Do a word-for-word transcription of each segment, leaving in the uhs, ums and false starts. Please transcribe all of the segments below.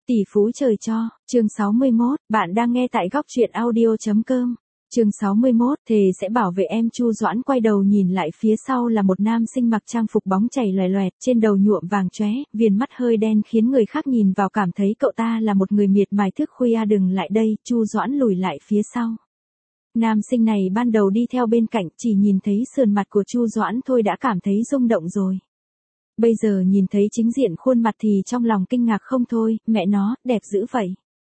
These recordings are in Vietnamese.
Tỷ phú trời cho, chương sáu mươi mốt, bạn đang nghe tại góc truyện audio.com. Chương sáu mươi mốt, thề sẽ bảo vệ em. Chu Doãn quay đầu nhìn lại phía sau là một nam sinh mặc trang phục bóng chảy loè loẹt, trên đầu nhuộm vàng chóe, viền mắt hơi đen khiến người khác nhìn vào cảm thấy cậu ta là một người miệt mài thức khuya. Đừng lại đây. Chu Doãn lùi lại phía sau. Nam sinh này ban đầu đi theo bên cạnh, chỉ nhìn thấy sườn mặt của Chu Doãn thôi đã cảm thấy rung động rồi. Bây giờ nhìn thấy chính diện khuôn mặt thì trong lòng kinh ngạc không thôi. Mẹ nó, đẹp dữ vậy.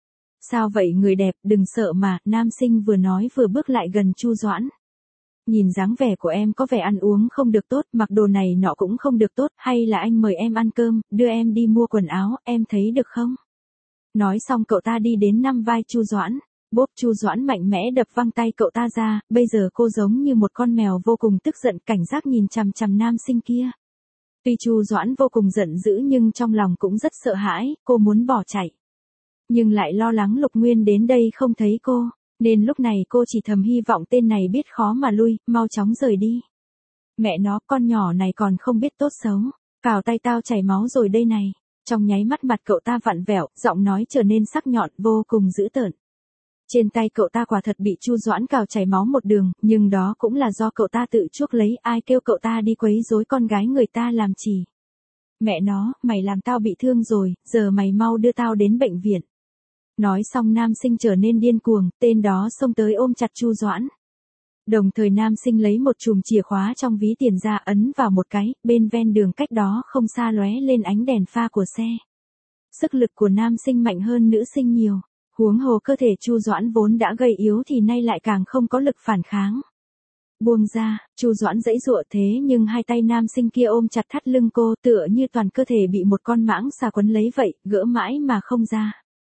Sao vậy người đẹp, đừng sợ mà. Nam sinh vừa nói vừa bước lại gần Chu Doãn. Nhìn dáng vẻ của em có vẻ ăn uống không được tốt, mặc đồ này nọ cũng không được tốt, hay là anh mời em ăn cơm, đưa em đi mua quần áo, em thấy được không? Nói xong cậu ta đi đến nắm vai Chu Doãn. Bốp. Chu Doãn mạnh mẽ đập văng tay cậu ta ra. Bây giờ cô giống như một con mèo vô cùng tức giận, cảnh giác nhìn chằm chằm nam sinh kia. Tuy Chu Doãn vô cùng giận dữ nhưng trong lòng cũng rất sợ hãi, cô muốn bỏ chạy. Nhưng lại lo lắng Lục Nguyên đến đây không thấy cô, nên lúc này cô chỉ thầm hy vọng tên này biết khó mà lui, mau chóng rời đi. Mẹ nó, con nhỏ này còn không biết tốt xấu, cào tay tao chảy máu rồi đây này. Trong nháy mắt mặt cậu ta vặn vẹo, giọng nói trở nên sắc nhọn, vô cùng dữ tợn. Trên tay cậu ta quả thật bị Chu Doãn cào chảy máu một đường, nhưng đó cũng là do cậu ta tự chuốc lấy, ai kêu cậu ta đi quấy rối con gái người ta làm chỉ. Mẹ nó, mày làm tao bị thương rồi, giờ mày mau đưa tao đến bệnh viện. Nói xong nam sinh trở nên điên cuồng, tên đó xông tới ôm chặt Chu Doãn. Đồng thời nam sinh lấy một chùm chìa khóa trong ví tiền ra ấn vào một cái, bên ven đường cách đó không xa lóe lên ánh đèn pha của xe. Sức lực của nam sinh mạnh hơn nữ sinh nhiều. Huống hồ cơ thể Chu Doãn vốn đã gầy yếu thì nay lại càng không có lực phản kháng. Buông ra, Chu Doãn giãy giụa thế nhưng hai tay nam sinh kia ôm chặt thắt lưng cô, tựa như toàn cơ thể bị một con mãng xà quấn lấy vậy, gỡ mãi mà không ra.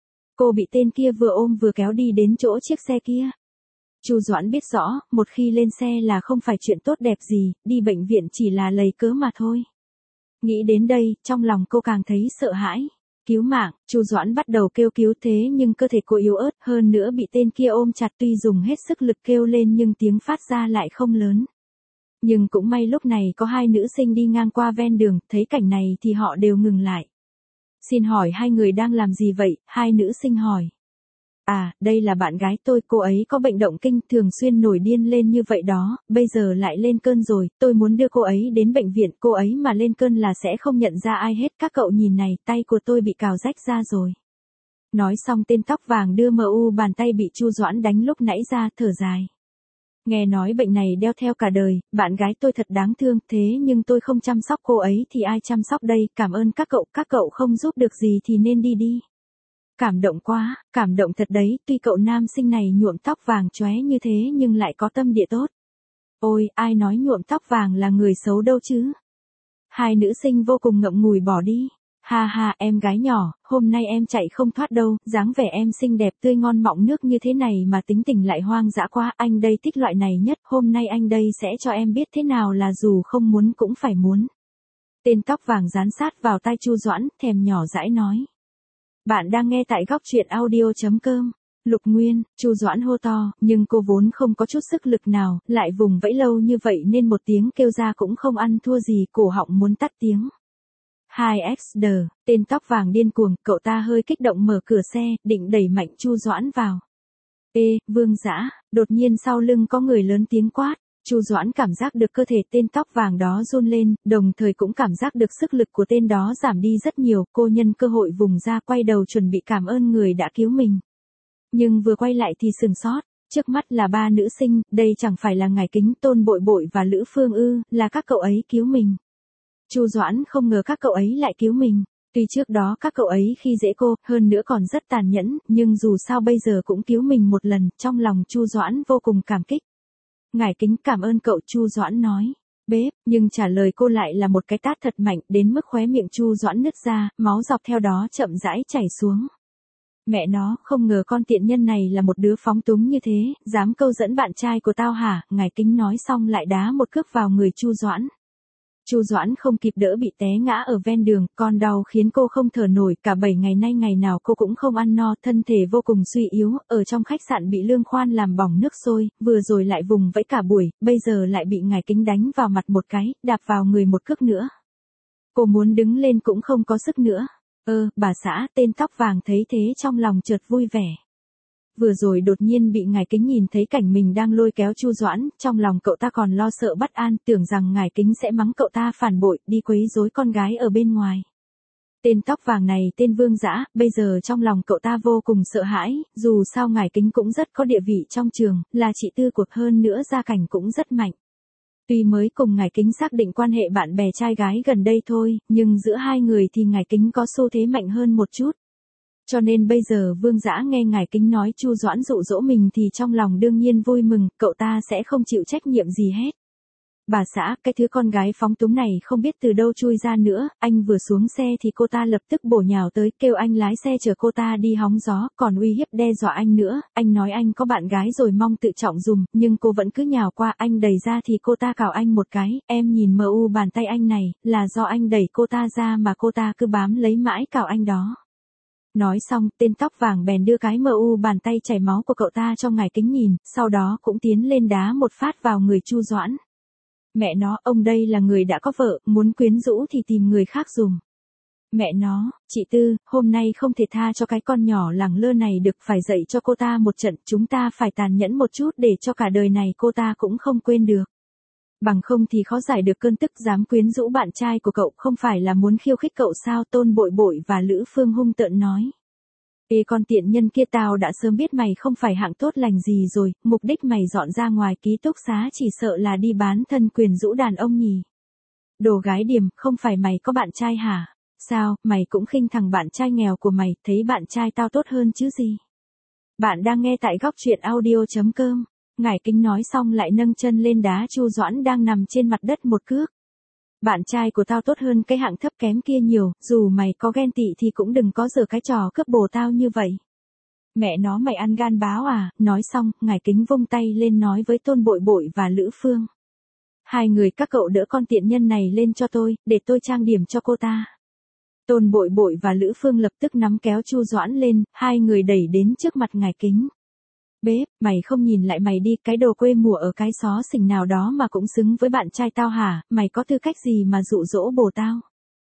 Cô bị tên kia vừa ôm vừa kéo đi đến chỗ chiếc xe kia. Chu Doãn biết rõ, một khi lên xe là không phải chuyện tốt đẹp gì, đi bệnh viện chỉ là lầy cớ mà thôi. Nghĩ đến đây, trong lòng cô càng thấy sợ hãi. Cứu mạng. Chu Doãn bắt đầu kêu cứu thế nhưng cơ thể cô yếu ớt, hơn nữa bị tên kia ôm chặt, tuy dùng hết sức lực kêu lên nhưng tiếng phát ra lại không lớn. Nhưng cũng may lúc này có hai nữ sinh đi ngang qua ven đường, thấy cảnh này thì họ đều ngừng lại. Xin hỏi hai người đang làm gì vậy? Hai nữ sinh hỏi. À, đây là bạn gái tôi, cô ấy có bệnh động kinh, thường xuyên nổi điên lên như vậy đó, bây giờ lại lên cơn rồi, tôi muốn đưa cô ấy đến bệnh viện, cô ấy mà lên cơn là sẽ không nhận ra ai hết, các cậu nhìn này, tay của tôi bị cào rách ra rồi. Nói xong tên tóc vàng đưa mờ u bàn tay bị Chu Doãn đánh lúc nãy ra, thở dài. Nghe nói bệnh này đeo theo cả đời, bạn gái tôi thật đáng thương, thế nhưng tôi không chăm sóc cô ấy thì ai chăm sóc đây, cảm ơn các cậu, các cậu không giúp được gì thì nên đi đi. Cảm động quá, cảm động thật đấy, tuy cậu nam sinh này nhuộm tóc vàng chóe như thế nhưng lại có tâm địa tốt. Ôi, ai nói nhuộm tóc vàng là người xấu đâu chứ? Hai nữ sinh vô cùng ngậm ngùi bỏ đi. Ha ha, em gái nhỏ, hôm nay em chạy không thoát đâu, dáng vẻ em xinh đẹp tươi ngon mọng nước như thế này mà tính tình lại hoang dã quá, anh đây thích loại này nhất, hôm nay anh đây sẽ cho em biết thế nào là dù không muốn cũng phải muốn. Tên tóc vàng dán sát vào tai Chu Doãn, thèm nhỏ dãi nói. Bạn đang nghe tại góc truyện audio.com. Lục Nguyên. Chu Doãn hô to, nhưng cô vốn không có chút sức lực nào, lại vùng vẫy lâu như vậy nên một tiếng kêu ra cũng không ăn thua gì, cổ họng muốn tắt tiếng. hai ích đê, tên tóc vàng điên cuồng, cậu ta hơi kích động mở cửa xe, định đẩy mạnh Chu Doãn vào. Ê, Vương Dã, đột nhiên sau lưng có người lớn tiếng quát. Chu Doãn cảm giác được cơ thể tên tóc vàng đó run lên, đồng thời cũng cảm giác được sức lực của tên đó giảm đi rất nhiều, cô nhân cơ hội vùng ra quay đầu chuẩn bị cảm ơn người đã cứu mình. Nhưng vừa quay lại thì sừng sốt, trước mắt là ba nữ sinh, đây chẳng phải là Ngải Kính, Tôn Bội Bội và Lữ Phương ư, là các cậu ấy cứu mình. Chu Doãn không ngờ các cậu ấy lại cứu mình. Tuy trước đó các cậu ấy khi dễ cô, hơn nữa còn rất tàn nhẫn, nhưng dù sao bây giờ cũng cứu mình một lần, trong lòng Chu Doãn vô cùng cảm kích. Ngải Kính cảm ơn cậu, Chu Doãn nói. Bếp, nhưng trả lời cô lại là một cái tát thật mạnh, đến mức khóe miệng Chu Doãn nứt ra, máu dọc theo đó chậm rãi chảy xuống. Mẹ nó, không ngờ con tiện nhân này là một đứa phóng túng như thế, dám câu dẫn bạn trai của tao hả? Ngải Kính nói xong lại đá một cước vào người Chu Doãn. Chu Doãn không kịp đỡ bị té ngã ở ven đường, con đau khiến cô không thở nổi, cả bảy ngày nay ngày nào cô cũng không ăn no, thân thể vô cùng suy yếu, ở trong khách sạn bị Lương Khoan làm bỏng nước sôi, vừa rồi lại vùng vẫy cả buổi, bây giờ lại bị Ngải Kính đánh vào mặt một cái, đạp vào người một cước nữa. Cô muốn đứng lên cũng không có sức nữa. Ơ, bà xã, tên tóc vàng thấy thế trong lòng chợt vui vẻ. Vừa rồi đột nhiên bị ngài Kính nhìn thấy cảnh mình đang lôi kéo Chu Doãn, trong lòng cậu ta còn lo sợ bất an, tưởng rằng ngài Kính sẽ mắng cậu ta phản bội, đi quấy rối con gái ở bên ngoài. Tên tóc vàng này tên Vương Dã, bây giờ trong lòng cậu ta vô cùng sợ hãi, dù sao ngài Kính cũng rất có địa vị trong trường, là chị tư cuộc, hơn nữa gia cảnh cũng rất mạnh. Tuy mới cùng ngài Kính xác định quan hệ bạn bè trai gái gần đây thôi, nhưng giữa hai người thì ngài Kính có xu thế mạnh hơn một chút. Cho nên bây giờ Vương Dã nghe ngài Kính nói Chu Doãn dụ dỗ mình thì trong lòng đương nhiên vui mừng, cậu ta sẽ không chịu trách nhiệm gì hết. Bà xã, cái thứ con gái phóng túng này không biết từ đâu chui ra nữa, anh vừa xuống xe thì cô ta lập tức bổ nhào tới, kêu anh lái xe chở cô ta đi hóng gió, còn uy hiếp đe dọa anh nữa, anh nói anh có bạn gái rồi mong tự trọng dùm, nhưng cô vẫn cứ nhào qua, anh đẩy ra thì cô ta cào anh một cái, em nhìn mờ u bàn tay anh này, là do anh đẩy cô ta ra mà cô ta cứ bám lấy mãi cào anh đó. Nói xong, tên tóc vàng bèn đưa cái mờ u bàn tay chảy máu của cậu ta cho ngài Kính nhìn, sau đó cũng tiến lên đá một phát vào người Chu Doãn. Mẹ nó, ông đây là người đã có vợ, muốn quyến rũ thì tìm người khác dùm. Mẹ nó, chị Tư, hôm nay không thể tha cho cái con nhỏ lẳng lơ này được, phải dạy cho cô ta một trận, chúng ta phải tàn nhẫn một chút để cho cả đời này cô ta cũng không quên được. Bằng không thì khó giải được cơn tức, dám quyến rũ bạn trai của cậu, không phải là muốn khiêu khích cậu sao? Tôn Bội Bội và Lữ Phương hung tợn nói. Ê con tiện nhân kia, tao đã sớm biết mày không phải hạng tốt lành gì rồi, mục đích mày dọn ra ngoài ký túc xá chỉ sợ là đi bán thân quyền rũ đàn ông nhỉ. Đồ gái điềm, không phải mày có bạn trai hả? Sao, mày cũng khinh thằng bạn trai nghèo của mày, thấy bạn trai tao tốt hơn chứ gì? Bạn đang nghe tại góc truyện audio chấm com. Ngải Kính nói xong lại nâng chân lên đá Chu Doãn đang nằm trên mặt đất một cước. Bạn trai của tao tốt hơn cái hạng thấp kém kia nhiều, dù mày có ghen tị thì cũng đừng có giở cái trò cướp bồ tao như vậy. Mẹ nó, mày ăn gan báo à? Nói xong, Ngải Kính vung tay lên nói với Tôn Bội Bội và Lữ Phương. Hai người các cậu đỡ con tiện nhân này lên cho tôi, để tôi trang điểm cho cô ta. Tôn Bội Bội và Lữ Phương lập tức nắm kéo Chu Doãn lên, hai người đẩy đến trước mặt Ngải Kính. Bếp, mày không nhìn lại mày đi, cái đồ quê mùa ở cái xó xỉnh nào đó mà cũng xứng với bạn trai tao hả, mày có tư cách gì mà dụ dỗ bồ tao?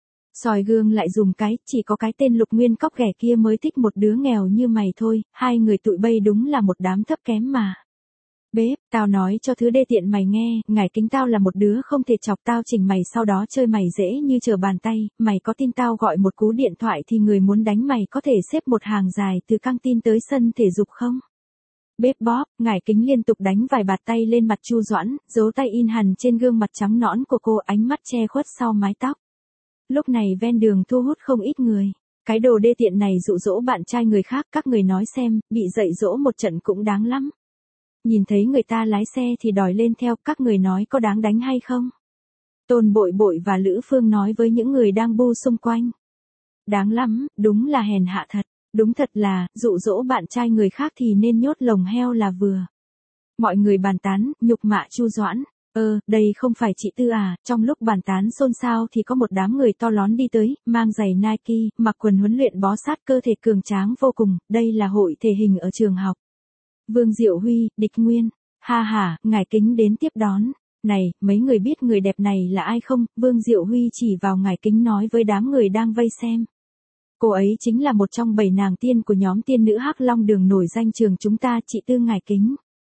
Soi gương lại dùng cái, chỉ có cái tên Lục Nguyên Cóc ghẻ kia mới thích một đứa nghèo như mày thôi, hai người tụi bây đúng là một đám thấp kém mà. Bếp, tao nói cho thứ đê tiện mày nghe, Ngải Kính tao là một đứa không thể chọc tao chỉnh mày sau đó chơi mày dễ như trở bàn tay, mày có tin tao gọi một cú điện thoại thì người muốn đánh mày có thể xếp một hàng dài từ căng tin tới sân thể dục không? Bếp bóp, Ngải Kính liên tục đánh vài bạt tay lên mặt Chu Doãn, dấu tay in hằn trên gương mặt trắng nõn của cô, ánh mắt che khuất sau mái tóc. Lúc này ven đường thu hút không ít người. Cái đồ đê tiện này dụ dỗ bạn trai người khác, các người nói xem, bị dạy dỗ một trận cũng đáng lắm. Nhìn thấy người ta lái xe thì đòi lên theo, các người nói có đáng đánh hay không? Tôn Bội Bội và Lữ Phương nói với những người đang bu xung quanh. Đáng lắm, đúng là hèn hạ thật. Đúng thật là, dụ dỗ bạn trai người khác thì nên nhốt lồng heo là vừa. Mọi người bàn tán, nhục mạ Chu Doãn. Ơ, đây không phải chị Tư à? Trong lúc bàn tán xôn xao thì có một đám người to lón đi tới, mang giày Nike, mặc quần huấn luyện bó sát, cơ thể cường tráng vô cùng, đây là hội thể hình ở trường học. Vương Diệu Huy, Địch Nguyên, ha ha, Ngải Kính đến tiếp đón. Này, mấy người biết người đẹp này là ai không? Vương Diệu Huy chỉ vào Ngải Kính nói với đám người đang vây xem. Cô ấy chính là một trong bảy nàng tiên của nhóm tiên nữ Hắc Long Đường nổi danh trường chúng ta, chị Tư Ngải Kính.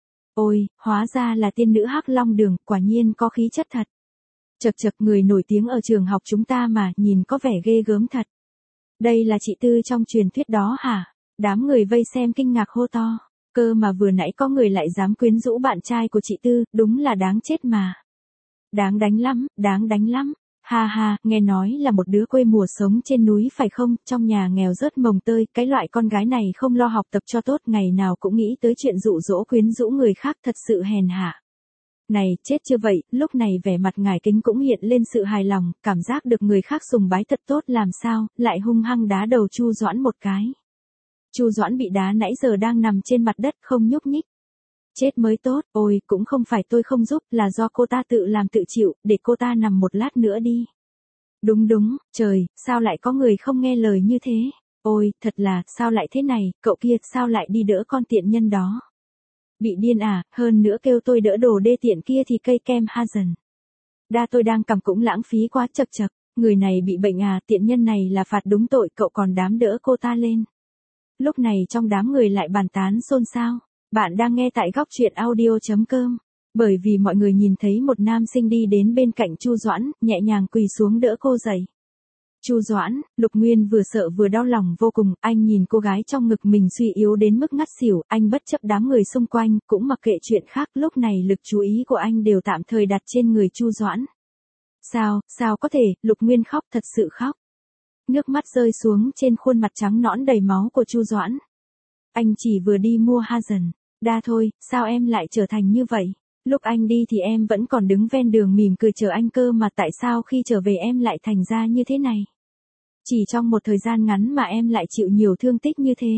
Ôi, hóa ra là tiên nữ Hắc Long Đường, quả nhiên có khí chất thật. Chật chật, người nổi tiếng ở trường học chúng ta mà, nhìn có vẻ ghê gớm thật. Đây là chị Tư trong truyền thuyết đó hả? Đám người vây xem kinh ngạc hô to. Cơ mà vừa nãy có người lại dám quyến rũ bạn trai của chị Tư, đúng là đáng chết mà. Đáng đánh lắm, đáng đánh lắm. Ha ha, nghe nói là một đứa quê mùa sống trên núi phải không, trong nhà nghèo rớt mồng tơi, cái loại con gái này không lo học tập cho tốt, ngày nào cũng nghĩ tới chuyện dụ dỗ quyến rũ người khác, thật sự hèn hạ. Này, chết chưa vậy, lúc này vẻ mặt Ngải Kính cũng hiện lên sự hài lòng, cảm giác được người khác sùng bái thật tốt làm sao, lại hung hăng đá đầu Chu Doãn một cái. Chu Doãn bị đá nãy giờ đang nằm trên mặt đất không nhúc nhích. Chết mới tốt, ôi, cũng không phải tôi không giúp, là do cô ta tự làm tự chịu, để cô ta nằm một lát nữa đi. Đúng đúng, trời, sao lại có người không nghe lời như thế? Ôi, thật là, sao lại thế này, cậu kia, sao lại đi đỡ con tiện nhân đó? Bị điên à, hơn nữa kêu tôi đỡ đồ đê tiện kia thì cây kem ha dần. Đa tôi đang cầm cũng lãng phí quá, chật chật. Người này bị bệnh à, tiện nhân này là phạt đúng tội, cậu còn dám đỡ cô ta lên. Lúc này trong đám người lại bàn tán xôn xao. Bạn đang nghe tại góc truyện audio chấm com. Bởi vì mọi người nhìn thấy một nam sinh đi đến bên cạnh Chu Doãn, nhẹ nhàng quỳ xuống đỡ cô dậy. Chu Doãn, Lục Nguyên vừa sợ vừa đau lòng vô cùng, anh nhìn cô gái trong ngực mình suy yếu đến mức ngất xỉu, anh bất chấp đám người xung quanh, cũng mặc kệ chuyện khác, lúc này lực chú ý của anh đều tạm thời đặt trên người Chu Doãn. Sao, sao có thể, Lục Nguyên khóc, thật sự khóc. Nước mắt rơi xuống trên khuôn mặt trắng nõn đầy máu của Chu Doãn. Anh chỉ vừa đi mua ha dần, đa thôi, sao em lại trở thành như vậy? Lúc anh đi thì em vẫn còn đứng ven đường mỉm cười chờ anh cơ mà tại sao khi trở về em lại thành ra như thế này? Chỉ trong một thời gian ngắn mà em lại chịu nhiều thương tích như thế.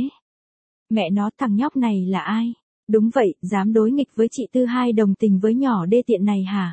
Mẹ nó, thằng nhóc này là ai? Đúng vậy, dám đối nghịch với chị Tư Hai đồng tình với nhỏ đê tiện này hả?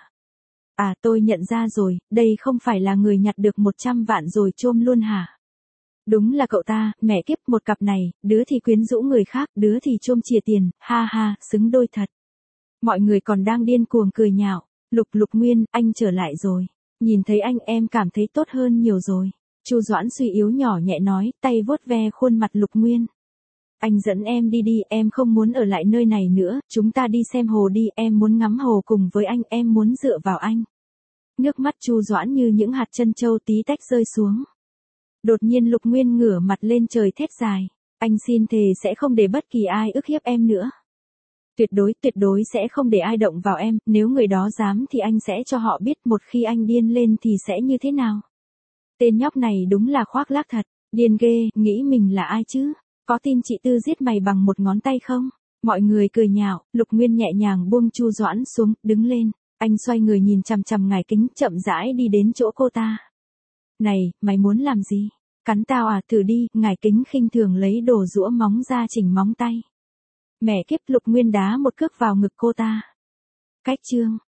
À, tôi nhận ra rồi, đây không phải là người nhặt được một trăm vạn rồi chôm luôn hả? Đúng là cậu ta, mẹ kiếp, một cặp này, đứa thì quyến rũ người khác, đứa thì chôm chìa tiền, ha ha, xứng đôi thật. Mọi người còn đang điên cuồng cười nhạo. Lục Lục Nguyên, anh trở lại rồi. Nhìn thấy anh em cảm thấy tốt hơn nhiều rồi. Chu Doãn suy yếu nhỏ nhẹ nói, tay vuốt ve khuôn mặt Lục Nguyên. Anh dẫn em đi đi, em không muốn ở lại nơi này nữa, chúng ta đi xem hồ đi, em muốn ngắm hồ cùng với anh, em muốn dựa vào anh. Nước mắt Chu Doãn như những hạt trân châu tí tách rơi xuống. Đột nhiên Lục Nguyên ngửa mặt lên trời thét dài. Anh xin thề sẽ không để bất kỳ ai ức hiếp em nữa. Tuyệt đối, tuyệt đối sẽ không để ai động vào em, nếu người đó dám thì anh sẽ cho họ biết một khi anh điên lên thì sẽ như thế nào. Tên nhóc này đúng là khoác lác thật, điên ghê, nghĩ mình là ai chứ? Có tin chị Tư giết mày bằng một ngón tay không? Mọi người cười nhạo, Lục Nguyên nhẹ nhàng buông Chu Doãn xuống, đứng lên, anh xoay người nhìn chằm chằm ngải kính, chậm rãi đi đến chỗ cô ta. Này, mày muốn làm gì? Cắn tao à, thử đi, ngải kính khinh thường lấy đồ giũa móng ra chỉnh móng tay. Mẹ kiếp, Lục Nguyên đá một cước vào ngực cô ta. Cách chương.